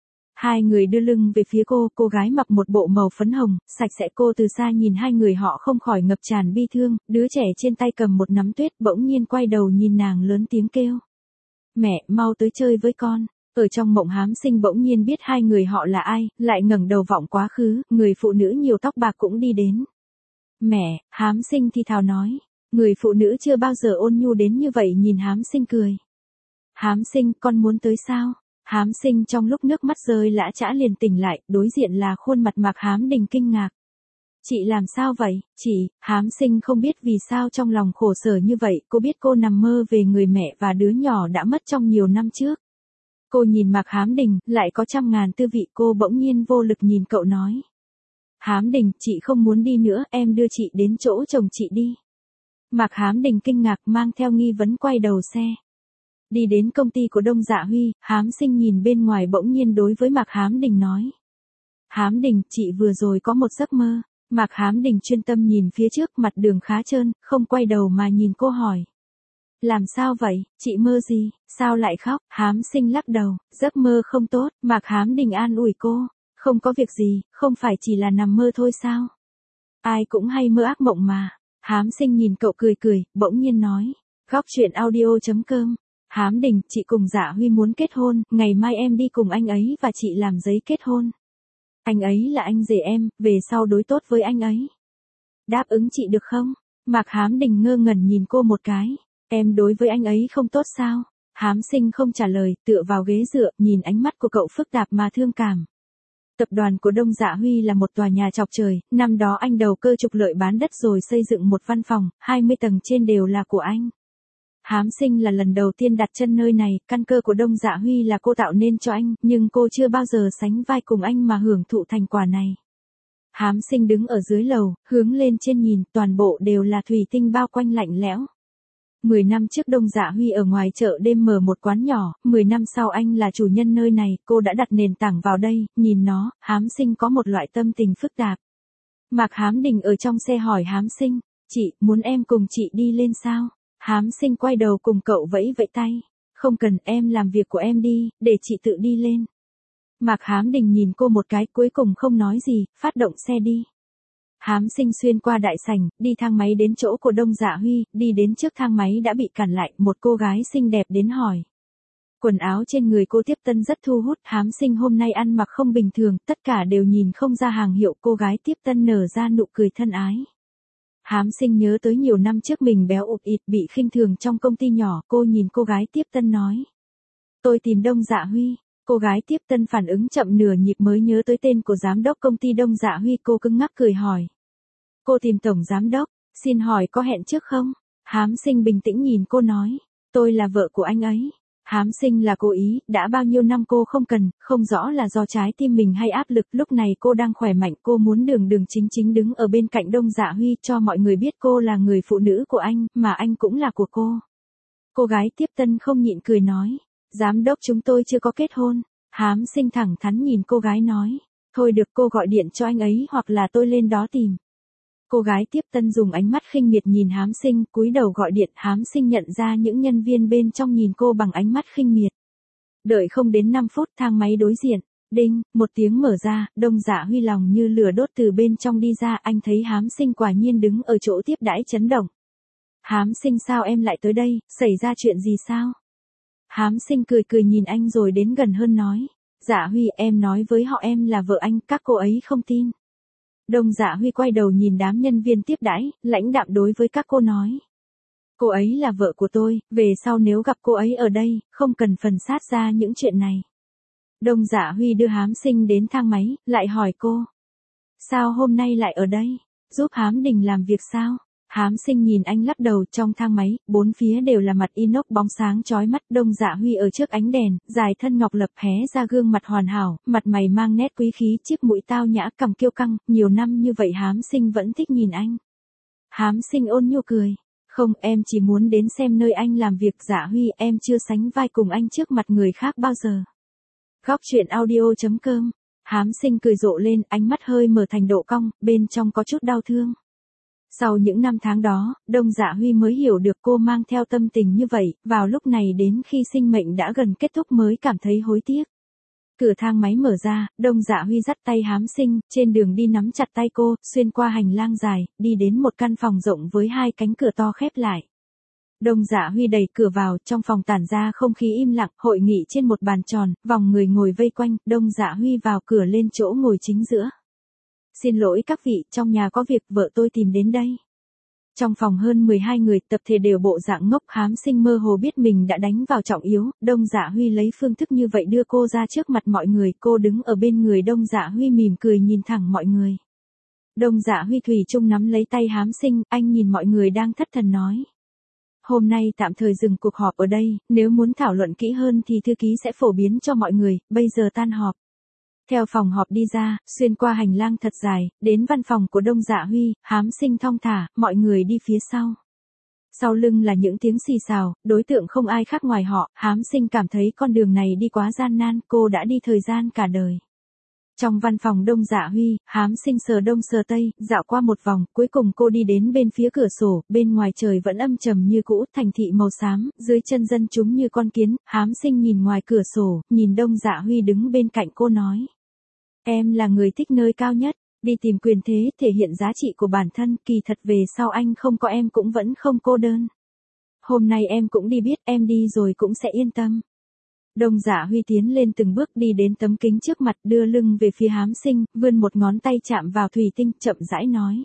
Hai người đưa lưng về phía cô gái mặc một bộ màu phấn hồng, sạch sẽ, cô từ xa nhìn hai người họ không khỏi ngập tràn bi thương, đứa trẻ trên tay cầm một nắm tuyết bỗng nhiên quay đầu nhìn nàng lớn tiếng kêu. Mẹ, mau tới chơi với con. Ở trong mộng Hám Sinh bỗng nhiên biết hai người họ là ai, lại ngẩng đầu vọng quá khứ, người phụ nữ nhiều tóc bạc cũng đi đến. Mẹ, Hám Sinh thì thào nói. Người phụ nữ chưa bao giờ ôn nhu đến như vậy nhìn Hám Sinh cười. Hám Sinh, con muốn tới sao? Hám Sinh trong lúc nước mắt rơi lã chã liền tỉnh lại, đối diện là khuôn mặt Mạc Hám Đình kinh ngạc. Chị làm sao vậy? Chị, Hám Sinh không biết vì sao trong lòng khổ sở như vậy, cô biết cô nằm mơ về người mẹ và đứa nhỏ đã mất trong nhiều năm trước. Cô nhìn Mạc Hám Đình, lại có trăm ngàn tư vị, cô bỗng nhiên vô lực nhìn cậu nói. Hám Đình, chị không muốn đi nữa, em đưa chị đến chỗ chồng chị đi. Mạc Hám Đình kinh ngạc mang theo nghi vấn quay đầu xe. Đi đến công ty của Đông Dạ Huy, Hám Sinh nhìn bên ngoài bỗng nhiên đối với Mạc Hám Đình nói. Hám Đình, chị vừa rồi có một giấc mơ. Mạc Hám Đình chuyên tâm nhìn phía trước, mặt đường khá trơn, không quay đầu mà nhìn cô hỏi. Làm sao vậy, chị mơ gì, sao lại khóc? Hám Sinh lắc đầu, giấc mơ không tốt. Mạc Hám Đình an ủi cô. Không có việc gì, không phải chỉ là nằm mơ thôi sao? Ai cũng hay mơ ác mộng mà. Hám Sinh nhìn cậu cười cười, bỗng nhiên nói. Góc chuyện audio.com. Hám Đình, chị cùng Dạ Huy muốn kết hôn, ngày mai em đi cùng anh ấy và chị làm giấy kết hôn. Anh ấy là anh rể em, về sau đối tốt với anh ấy. Đáp ứng chị được không? Mạc Hám Đình ngơ ngẩn nhìn cô một cái. Em đối với anh ấy không tốt sao? Hám Sinh không trả lời, tựa vào ghế dựa, nhìn ánh mắt của cậu phức tạp mà thương cảm. Tập đoàn của Đông Dạ Huy là một tòa nhà chọc trời, năm đó anh đầu cơ trục lợi bán đất rồi xây dựng một văn phòng, 20 tầng trên đều là của anh. Hám Sinh là lần đầu tiên đặt chân nơi này, căn cơ của Đông Dạ Huy là cô tạo nên cho anh, nhưng cô chưa bao giờ sánh vai cùng anh mà hưởng thụ thành quả này. Hám Sinh đứng ở dưới lầu, hướng lên trên nhìn, toàn bộ đều là thủy tinh bao quanh lạnh lẽo. 10 năm trước Đông Dạ Huy ở ngoài chợ đêm mở một quán nhỏ, 10 năm sau anh là chủ nhân nơi này, cô đã đặt nền tảng vào đây, nhìn nó, Hám Sinh có một loại tâm tình phức tạp. Mạc Hám Đình ở trong xe hỏi Hám Sinh, chị, muốn em cùng chị đi lên sao? Hám Sinh quay đầu cùng cậu vẫy vẫy tay. Không cần, em làm việc của em đi, để chị tự đi lên. Mạc Hám Đình nhìn cô một cái, cuối cùng không nói gì, phát động xe đi. Hám Sinh xuyên qua đại sảnh, đi thang máy đến chỗ của Đông Dạ Huy, đi đến trước thang máy đã bị cản lại, một cô gái xinh đẹp đến hỏi. Quần áo trên người cô Tiếp Tân rất thu hút, Hám Sinh hôm nay ăn mặc không bình thường, tất cả đều nhìn không ra hàng hiệu, cô gái Tiếp Tân nở ra nụ cười thân ái. Hám Sinh nhớ tới nhiều năm trước mình béo ụt ịt bị khinh thường trong công ty nhỏ, cô nhìn cô gái Tiếp Tân nói. Tôi tìm Đông Dạ Huy. Cô gái Tiếp Tân phản ứng chậm nửa nhịp mới nhớ tới tên của giám đốc công ty Đông Dạ Huy, cô cứng ngắc cười hỏi. Cô tìm tổng giám đốc, xin hỏi có hẹn trước không? Hám Sinh bình tĩnh nhìn cô nói. Tôi là vợ của anh ấy. Hám Sinh là cố ý, đã bao nhiêu năm cô không cần, không rõ là do trái tim mình hay áp lực, lúc này cô đang khỏe mạnh, cô muốn đường đường chính chính đứng ở bên cạnh Đông Dạ Huy cho mọi người biết cô là người phụ nữ của anh, mà anh cũng là của cô. Cô gái Tiếp Tân không nhịn cười nói, giám đốc chúng tôi chưa có kết hôn. Hám Sinh thẳng thắn nhìn cô gái nói, thôi được, cô gọi điện cho anh ấy hoặc là tôi lên đó tìm. Cô gái Tiếp Tân dùng ánh mắt khinh miệt nhìn Hám Sinh, cúi đầu gọi điện. Hám Sinh nhận ra những nhân viên bên trong nhìn cô bằng ánh mắt khinh miệt. Đợi không đến 5 phút, thang máy đối diện, đinh, một tiếng mở ra, Đông Dạ Huy lòng như lửa đốt từ bên trong đi ra, anh thấy Hám Sinh quả nhiên đứng ở chỗ tiếp đãi chấn động. Hám Sinh, sao em lại tới đây, xảy ra chuyện gì sao? Hám Sinh cười cười nhìn anh rồi đến gần hơn nói, Dạ Huy, em nói với họ em là vợ anh, các cô ấy không tin. Đông Dạ Huy quay đầu nhìn đám nhân viên tiếp đãi, lãnh đạm đối với các cô nói. Cô ấy là vợ của tôi, về sau nếu gặp cô ấy ở đây, không cần phần sát ra những chuyện này. Đông Dạ Huy đưa Hám Sinh đến thang máy, lại hỏi cô. Sao hôm nay lại ở đây? Giúp Hám Đình làm việc sao? Hám Sinh nhìn anh lắc đầu. Trong thang máy, bốn phía đều là mặt inox bóng sáng chói mắt. Đông Dạ Huy ở trước ánh đèn, dài thân ngọc lập hé ra gương mặt hoàn hảo, mặt mày mang nét quý khí, chiếc mũi tao nhã, cằm kiêu căng, nhiều năm như vậy Hám Sinh vẫn thích nhìn anh. Hám Sinh ôn nhu cười, không, em chỉ muốn đến xem nơi anh làm việc. Dạ Huy, em chưa sánh vai cùng anh trước mặt người khác bao giờ. Góc chuyện audio.com. Hám Sinh cười rộ lên, ánh mắt hơi mở thành độ cong, bên trong có chút đau thương. Sau những năm tháng đó, Đông Dạ Huy mới hiểu được cô mang theo tâm tình như vậy, vào lúc này đến khi sinh mệnh đã gần kết thúc mới cảm thấy hối tiếc. Cửa thang máy mở ra, Đông Dạ Huy dắt tay Hám Sinh, trên đường đi nắm chặt tay cô, xuyên qua hành lang dài, đi đến một căn phòng rộng với hai cánh cửa to khép lại. Đông Dạ Huy đẩy cửa vào, trong phòng tản ra không khí im lặng, hội nghị trên một bàn tròn, vòng người ngồi vây quanh, Đông Dạ Huy vào cửa lên chỗ ngồi chính giữa. Xin lỗi các vị, trong nhà có việc, vợ tôi tìm đến đây. Trong phòng hơn 12 người, tập thể đều bộ dạng ngốc. Hám Sinh mơ hồ biết mình đã đánh vào trọng yếu, Đông Dạ Huy lấy phương thức như vậy đưa cô ra trước mặt mọi người, cô đứng ở bên người Đông Dạ Huy mỉm cười nhìn thẳng mọi người. Đông Dạ Huy thủy chung nắm lấy tay Hám Sinh, anh nhìn mọi người đang thất thần nói. Hôm nay tạm thời dừng cuộc họp ở đây, nếu muốn thảo luận kỹ hơn thì thư ký sẽ phổ biến cho mọi người, bây giờ tan họp. Theo phòng họp đi ra, xuyên qua hành lang thật dài, đến văn phòng của Đông Dạ Huy, Hám Sinh thong thả, mọi người đi phía sau. Sau lưng là những tiếng xì xào, đối tượng không ai khác ngoài họ, Hám Sinh cảm thấy con đường này đi quá gian nan, cô đã đi thời gian cả đời. Trong văn phòng Đông Dạ Huy, Hám Sinh sờ đông sờ tây, dạo qua một vòng, cuối cùng cô đi đến bên phía cửa sổ, bên ngoài trời vẫn âm trầm như cũ, thành thị màu xám, dưới chân dân chúng như con kiến, Hám Sinh nhìn ngoài cửa sổ, nhìn Đông Dạ Huy đứng bên cạnh cô nói. Em là người thích nơi cao nhất, đi tìm quyền thế, thể hiện giá trị của bản thân, kỳ thật về sau anh không có em cũng vẫn không cô đơn. Hôm nay em cũng đi biết, em đi rồi cũng sẽ yên tâm. Đông Dạ Huy tiến lên từng bước đi đến tấm kính trước mặt, đưa lưng về phía Hám Sinh, vươn một ngón tay chạm vào thủy tinh, chậm rãi nói.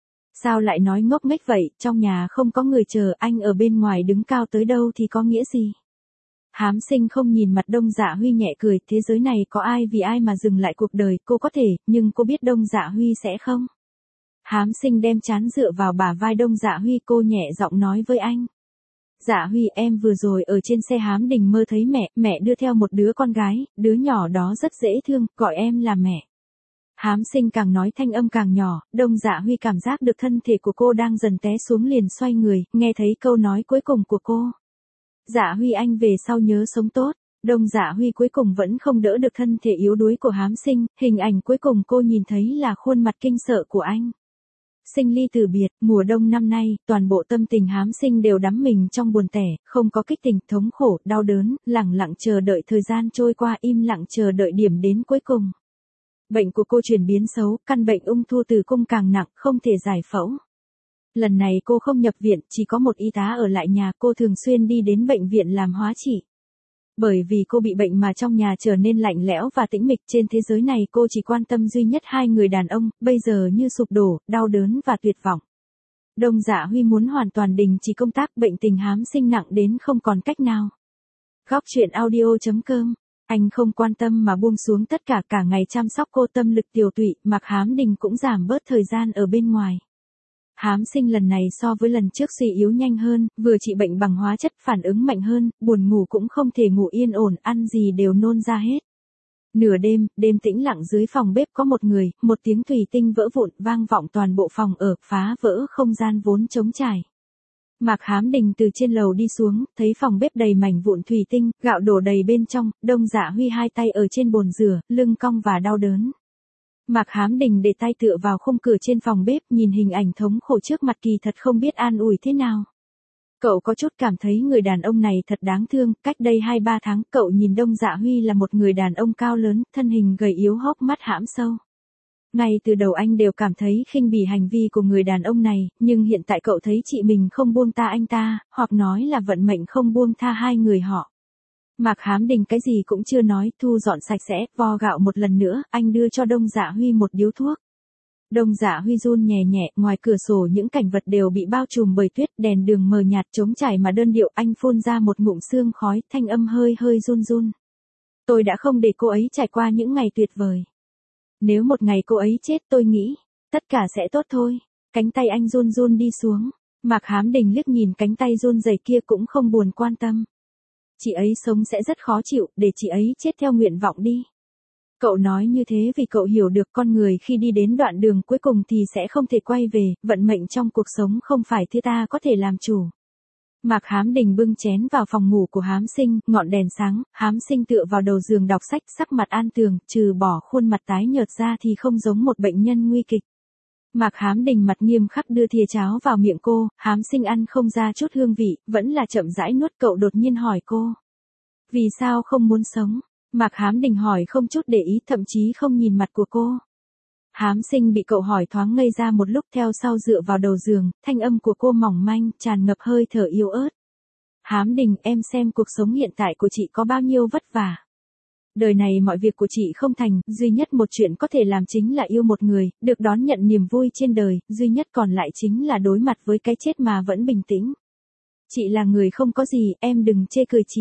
Sao lại nói ngốc nghếch vậy, trong nhà không có người chờ, anh ở bên ngoài đứng cao tới đâu thì có nghĩa gì? Hám Sinh không nhìn mặt Đông Dạ Huy, nhẹ cười, thế giới này có ai vì ai mà dừng lại cuộc đời, cô có thể, nhưng cô biết Đông Dạ Huy sẽ không. Hám Sinh đem trán dựa vào bả vai Đông Dạ Huy, cô nhẹ giọng nói với anh. Dạ Huy, em vừa rồi ở trên xe Hám Đình mơ thấy mẹ đưa theo một đứa con gái, đứa nhỏ đó rất dễ thương, gọi em là mẹ. Hám Sinh càng nói thanh âm càng nhỏ, Đông Dạ Huy cảm giác được thân thể của cô đang dần té xuống, liền xoay người, nghe thấy câu nói cuối cùng của cô. Dạ Huy, anh về sau nhớ sống tốt. Đông Dạ Huy cuối cùng vẫn không đỡ được thân thể yếu đuối của Hám Sinh, hình ảnh cuối cùng cô nhìn thấy là khuôn mặt kinh sợ của anh. Sinh ly từ biệt, mùa đông năm nay, toàn bộ tâm tình Hám Sinh đều đắm mình trong buồn tẻ, không có kích tình, thống khổ, đau đớn, lẳng lặng chờ đợi thời gian trôi qua, im lặng chờ đợi điểm đến cuối cùng. Bệnh của cô chuyển biến xấu, căn bệnh ung thư tử cung càng nặng, không thể giải phẫu. Lần này cô không nhập viện, chỉ có một y tá ở lại nhà, cô thường xuyên đi đến bệnh viện làm hóa trị. Bởi vì cô bị bệnh mà trong nhà trở nên lạnh lẽo và tĩnh mịch, trên thế giới này cô chỉ quan tâm duy nhất hai người đàn ông, bây giờ như sụp đổ, đau đớn và tuyệt vọng. Đông Dạ Huy muốn hoàn toàn đình chỉ công tác, bệnh tình Hám Sinh nặng đến không còn cách nào. Góc truyện audio.com, anh không quan tâm mà buông xuống tất cả, cả ngày chăm sóc cô, tâm lực tiều tụy, Mạc Hám Đình cũng giảm bớt thời gian ở bên ngoài. Hám Sinh lần này so với lần trước suy yếu nhanh hơn, vừa trị bệnh bằng hóa chất, phản ứng mạnh hơn, buồn ngủ cũng không thể ngủ yên ổn, ăn gì đều nôn ra hết. Nửa đêm, đêm tĩnh lặng, dưới phòng bếp có một người, một tiếng thủy tinh vỡ vụn vang vọng toàn bộ phòng ở, phá vỡ không gian vốn trống trải. Mạc Hám Đình từ trên lầu đi xuống, thấy phòng bếp đầy mảnh vụn thủy tinh, gạo đổ đầy bên trong, Đông Dạ Huy hai tay ở trên bồn rửa, lưng cong và đau đớn. Mạc Hám Đình để tay tựa vào khung cửa trên phòng bếp, nhìn hình ảnh thống khổ trước mặt, kỳ thật không biết an ủi thế nào. Cậu có chút cảm thấy người đàn ông này thật đáng thương, cách đây 2-3 tháng, cậu nhìn Đông Dạ Huy là một người đàn ông cao lớn, thân hình gầy yếu, hốc mắt hãm sâu. Ngay từ đầu anh đều cảm thấy khinh bỉ hành vi của người đàn ông này, nhưng hiện tại cậu thấy chị mình không buông tha anh ta, hoặc nói là vận mệnh không buông tha hai người họ. Mạc Hám Đình cái gì cũng chưa nói, thu dọn sạch sẽ, vo gạo một lần nữa, anh đưa cho Đông Dạ Huy một điếu thuốc. Đông Dạ Huy run nhẹ nhẹ, ngoài cửa sổ những cảnh vật đều bị bao trùm bởi tuyết, đèn đường mờ nhạt trống trải mà đơn điệu, anh phun ra một ngụm sương khói, thanh âm hơi hơi run run. Tôi đã không để cô ấy trải qua những ngày tuyệt vời. Nếu một ngày cô ấy chết, tôi nghĩ, tất cả sẽ tốt thôi. Cánh tay anh run run đi xuống. Mạc Hám Đình liếc nhìn cánh tay run rẩy kia cũng không buồn quan tâm. Chị ấy sống sẽ rất khó chịu, để chị ấy chết theo nguyện vọng đi. Cậu nói như thế vì cậu hiểu được con người khi đi đến đoạn đường cuối cùng thì sẽ không thể quay về, vận mệnh trong cuộc sống không phải thứ ta có thể làm chủ. Mạc Hám Đình bưng chén vào phòng ngủ của Hám Sinh, ngọn đèn sáng, Hám Sinh tựa vào đầu giường đọc sách, sắc mặt an tường, trừ bỏ khuôn mặt tái nhợt ra thì không giống một bệnh nhân nguy kịch. Mạc Hám Đình mặt nghiêm khắc đưa thìa cháo vào miệng cô, Hám Sinh ăn không ra chút hương vị, vẫn là chậm rãi nuốt. Cậu đột nhiên hỏi cô. Vì sao không muốn sống? Mạc Hám Đình hỏi không chút để ý, thậm chí không nhìn mặt của cô. Hám Sinh bị cậu hỏi thoáng ngây ra một lúc, theo sau dựa vào đầu giường, thanh âm của cô mỏng manh, tràn ngập hơi thở yếu ớt. Hám Đình, em xem cuộc sống hiện tại của chị có bao nhiêu vất vả. Đời này mọi việc của chị không thành, duy nhất một chuyện có thể làm chính là yêu một người, được đón nhận niềm vui trên đời, duy nhất còn lại chính là đối mặt với cái chết mà vẫn bình tĩnh. Chị là người không có gì, em đừng chê cười chị.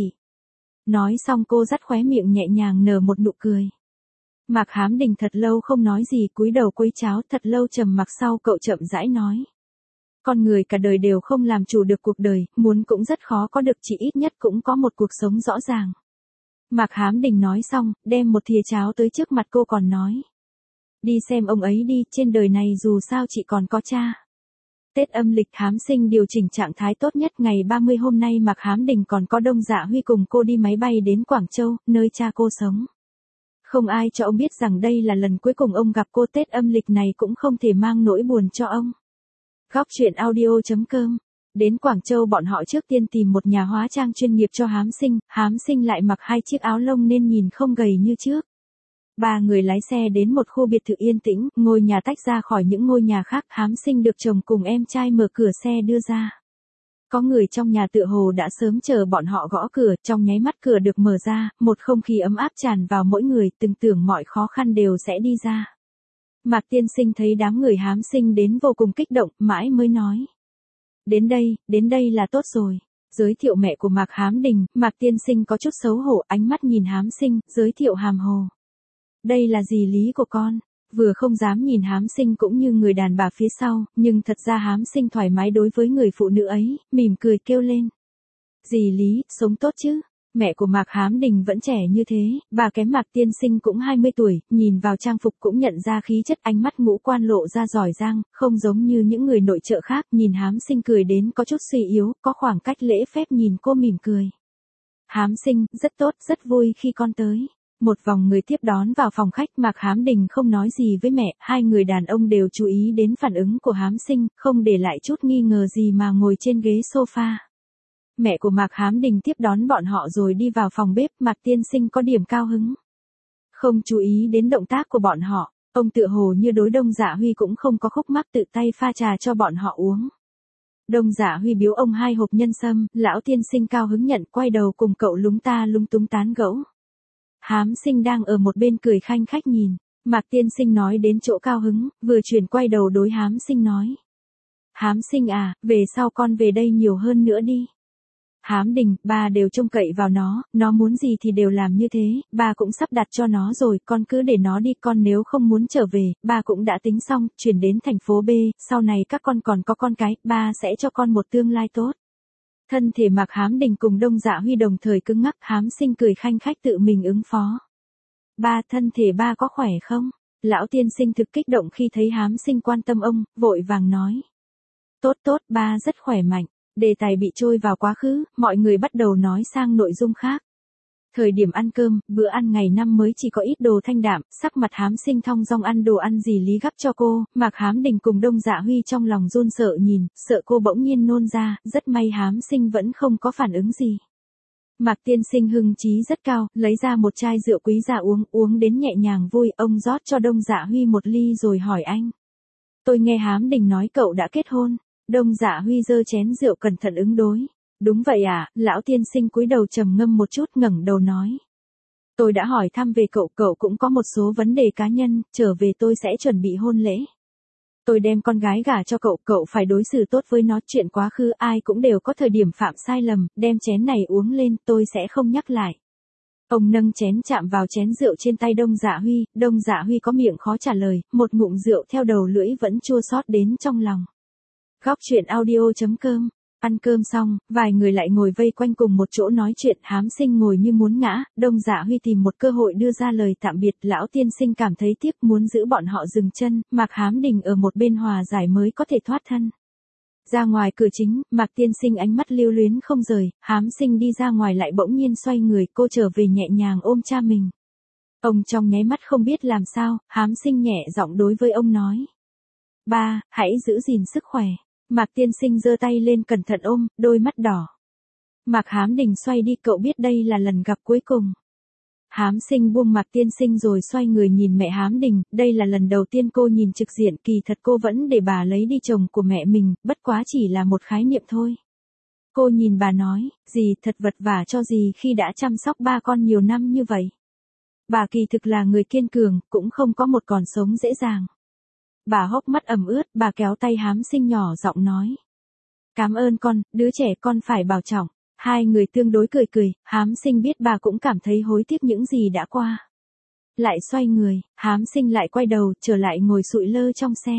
Nói xong cô dắt khóe miệng nhẹ nhàng nở một nụ cười. Mạc Hám Đình thật lâu không nói gì, cúi đầu quấy cháo, thật lâu trầm mặc sau cậu chậm rãi nói. Con người cả đời đều không làm chủ được cuộc đời, muốn cũng rất khó có được, chỉ ít nhất cũng có một cuộc sống rõ ràng. Mạc Hám Đình nói xong, đem một thìa cháo tới trước mặt cô còn nói. Đi xem ông ấy đi, trên đời này dù sao chị còn có cha. Tết âm lịch Hám Sinh điều chỉnh trạng thái tốt nhất ngày 30 hôm nay Mạc Hám Đình còn có Đông Dạ Huy cùng cô đi máy bay đến Quảng Châu, nơi cha cô sống. Không ai cho ông biết rằng đây là lần cuối cùng ông gặp cô, Tết âm lịch này cũng không thể mang nỗi buồn cho ông. Góc truyện audio.com. Đến Quảng Châu bọn họ trước tiên tìm một nhà hóa trang chuyên nghiệp cho Hám Sinh lại mặc 2 chiếc áo lông nên nhìn không gầy như trước. 3 người lái xe đến một khu biệt thự yên tĩnh, ngôi nhà tách ra khỏi những ngôi nhà khác. Hám Sinh được chồng cùng em trai mở cửa xe đưa ra. Có người trong nhà tựa hồ đã sớm chờ bọn họ gõ cửa, trong nháy mắt cửa được mở ra, một không khí ấm áp tràn vào mỗi người, từng tưởng mọi khó khăn đều sẽ đi ra. Mạc Tiên Sinh thấy đám người Hám Sinh đến vô cùng kích động, mãi mới nói. Đến đây là tốt rồi. Giới thiệu mẹ của Mạc Hám Đình, Mạc Tiên Sinh có chút xấu hổ, ánh mắt nhìn Hám Sinh, giới thiệu hàm hồ. Đây là dì Lý của con. Vừa không dám nhìn Hám Sinh cũng như người đàn bà phía sau, nhưng thật ra Hám Sinh thoải mái đối với người phụ nữ ấy, mỉm cười kêu lên. Dì Lý, sống tốt chứ? Mẹ của Mạc Hám Đình vẫn trẻ như thế, bà kém Mạc Tiên Sinh cũng 20 tuổi, nhìn vào trang phục cũng nhận ra khí chất, ánh mắt ngũ quan lộ ra giỏi giang, không giống như những người nội trợ khác. Nhìn Hám Sinh cười đến có chút suy yếu, có khoảng cách lễ phép nhìn cô mỉm cười. Hám Sinh, rất tốt, rất vui khi con tới. Một vòng người tiếp đón vào phòng khách, Mạc Hám Đình không nói gì với mẹ, 2 người đàn ông đều chú ý đến phản ứng của Hám Sinh, không để lại chút nghi ngờ gì mà ngồi trên ghế sofa. Mẹ của Mạc Hám Đình tiếp đón bọn họ rồi đi vào phòng bếp, Mạc Tiên Sinh có điểm cao hứng. Không chú ý đến động tác của bọn họ, ông tựa hồ như đối Đông Dạ Huy cũng không có khúc mắc, tự tay pha trà cho bọn họ uống. Đông Dạ Huy biếu ông 2 hộp nhân sâm, lão Tiên Sinh cao hứng nhận, quay đầu cùng cậu lúng ta lung túng tán gẫu. Hám Sinh đang ở một bên cười khanh khách nhìn, Mạc Tiên Sinh nói đến chỗ cao hứng, vừa chuyển quay đầu đối Hám Sinh nói. Hám Sinh à, về sau con về đây nhiều hơn nữa đi. Hám Đình, ba đều trông cậy vào nó muốn gì thì đều làm như thế, ba cũng sắp đặt cho nó rồi, con cứ để nó đi, con nếu không muốn trở về, ba cũng đã tính xong, chuyển đến thành phố B, sau này các con còn có con cái, ba sẽ cho con một tương lai tốt. Thân thể Mạc Hám Đình cùng Đông Dạ Huy đồng thời cứng ngắc, Hám Sinh cười khanh khách tự mình ứng phó. Ba, thân thể ba có khỏe không? Lão Tiên Sinh thực kích động khi thấy Hám Sinh quan tâm ông, vội vàng nói. Tốt, ba rất khỏe mạnh. Đề tài bị trôi vào quá khứ, mọi người bắt đầu nói sang nội dung khác. Thời điểm ăn cơm, bữa ăn ngày năm mới chỉ có ít đồ thanh đạm, sắc mặt Hám Sinh thong dong ăn đồ ăn dì Lý gắp cho cô, Mạc Hám Đình cùng Đông Dạ Huy trong lòng run sợ nhìn, sợ cô bỗng nhiên nôn ra, rất may Hám Sinh vẫn không có phản ứng gì. Mạc Tiên Sinh hưng trí rất cao, lấy ra một chai rượu quý giá uống đến nhẹ nhàng vui, ông rót cho Đông Dạ Huy một ly rồi hỏi anh. Tôi nghe Hám Đình nói cậu đã kết hôn. Đông Dạ Huy giơ chén rượu cẩn thận ứng đối. Đúng vậy à, lão Tiên Sinh cúi đầu trầm ngâm một chút ngẩng đầu nói. Tôi đã hỏi thăm về cậu cũng có một số vấn đề cá nhân, trở về tôi sẽ chuẩn bị hôn lễ. Tôi đem con gái gả cho cậu phải đối xử tốt với nó, chuyện quá khứ ai cũng đều có thời điểm phạm sai lầm, đem chén này uống lên, tôi sẽ không nhắc lại. Ông nâng chén chạm vào chén rượu trên tay Đông Dạ Huy có miệng khó trả lời, một ngụm rượu theo đầu lưỡi vẫn chua xót đến trong lòng. Góc truyện audio.com. Ăn cơm xong, vài người lại ngồi vây quanh cùng một chỗ nói chuyện, Hám Sinh ngồi như muốn ngã, Đông Dạ Huy tìm một cơ hội đưa ra lời tạm biệt, lão Tiên Sinh cảm thấy tiếc muốn giữ bọn họ dừng chân, Mạc Hám Đình ở một bên hòa giải mới có thể thoát thân. Ra ngoài cửa chính, Mạc Tiên Sinh ánh mắt lưu luyến không rời, Hám Sinh đi ra ngoài lại bỗng nhiên xoay người, cô trở về nhẹ nhàng ôm cha mình. Ông trong nháy mắt không biết làm sao, Hám Sinh nhẹ giọng đối với ông nói. Ba, hãy giữ gìn sức khỏe. Mạc Tiên Sinh giơ tay lên cẩn thận ôm, đôi mắt đỏ. Mạc Hám Đình xoay đi, cậu biết đây là lần gặp cuối cùng. Hám Sinh buông Mạc Tiên Sinh rồi xoay người nhìn mẹ Hám Đình, đây là lần đầu tiên cô nhìn trực diện, kỳ thật cô vẫn để bà lấy đi chồng của mẹ mình, bất quá chỉ là một khái niệm thôi. Cô nhìn bà nói, dì thật vật vả cho dì khi đã chăm sóc ba con nhiều năm như vậy. Bà kỳ thực là người kiên cường, cũng không có một còn sống dễ dàng. Bà hốc mắt ẩm ướt, bà kéo tay Hám Sinh nhỏ giọng nói. Cảm ơn con, đứa trẻ con phải bảo trọng. 2 người tương đối cười, Hám Sinh biết bà cũng cảm thấy hối tiếc những gì đã qua. Lại xoay người, Hám Sinh lại quay đầu, trở lại ngồi sụi lơ trong xe.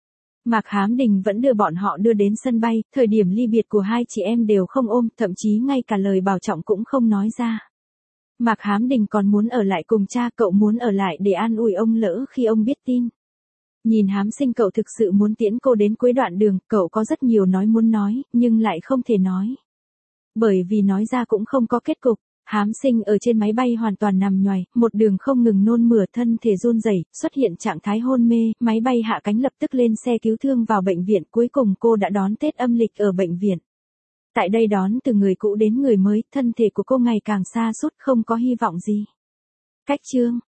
Mạc Hám Đình vẫn đưa bọn họ đưa đến sân bay, thời điểm ly biệt của 2 chị em đều không ôm, thậm chí ngay cả lời bảo trọng cũng không nói ra. Mạc Hám Đình còn muốn ở lại cùng cha, cậu muốn ở lại để an ủi ông lỡ khi ông biết tin. Nhìn Hám Sinh cậu thực sự muốn tiễn cô đến cuối đoạn đường, cậu có rất nhiều nói muốn nói, nhưng lại không thể nói. Bởi vì nói ra cũng không có kết cục. Hám Sinh ở trên máy bay hoàn toàn nằm nhoài, một đường không ngừng nôn mửa, thân thể run rẩy, xuất hiện trạng thái hôn mê, máy bay hạ cánh lập tức lên xe cứu thương vào bệnh viện, cuối cùng cô đã đón Tết âm lịch ở bệnh viện. Tại đây đón từ người cũ đến người mới, thân thể của cô ngày càng sa sút, không có hy vọng gì. Cách chương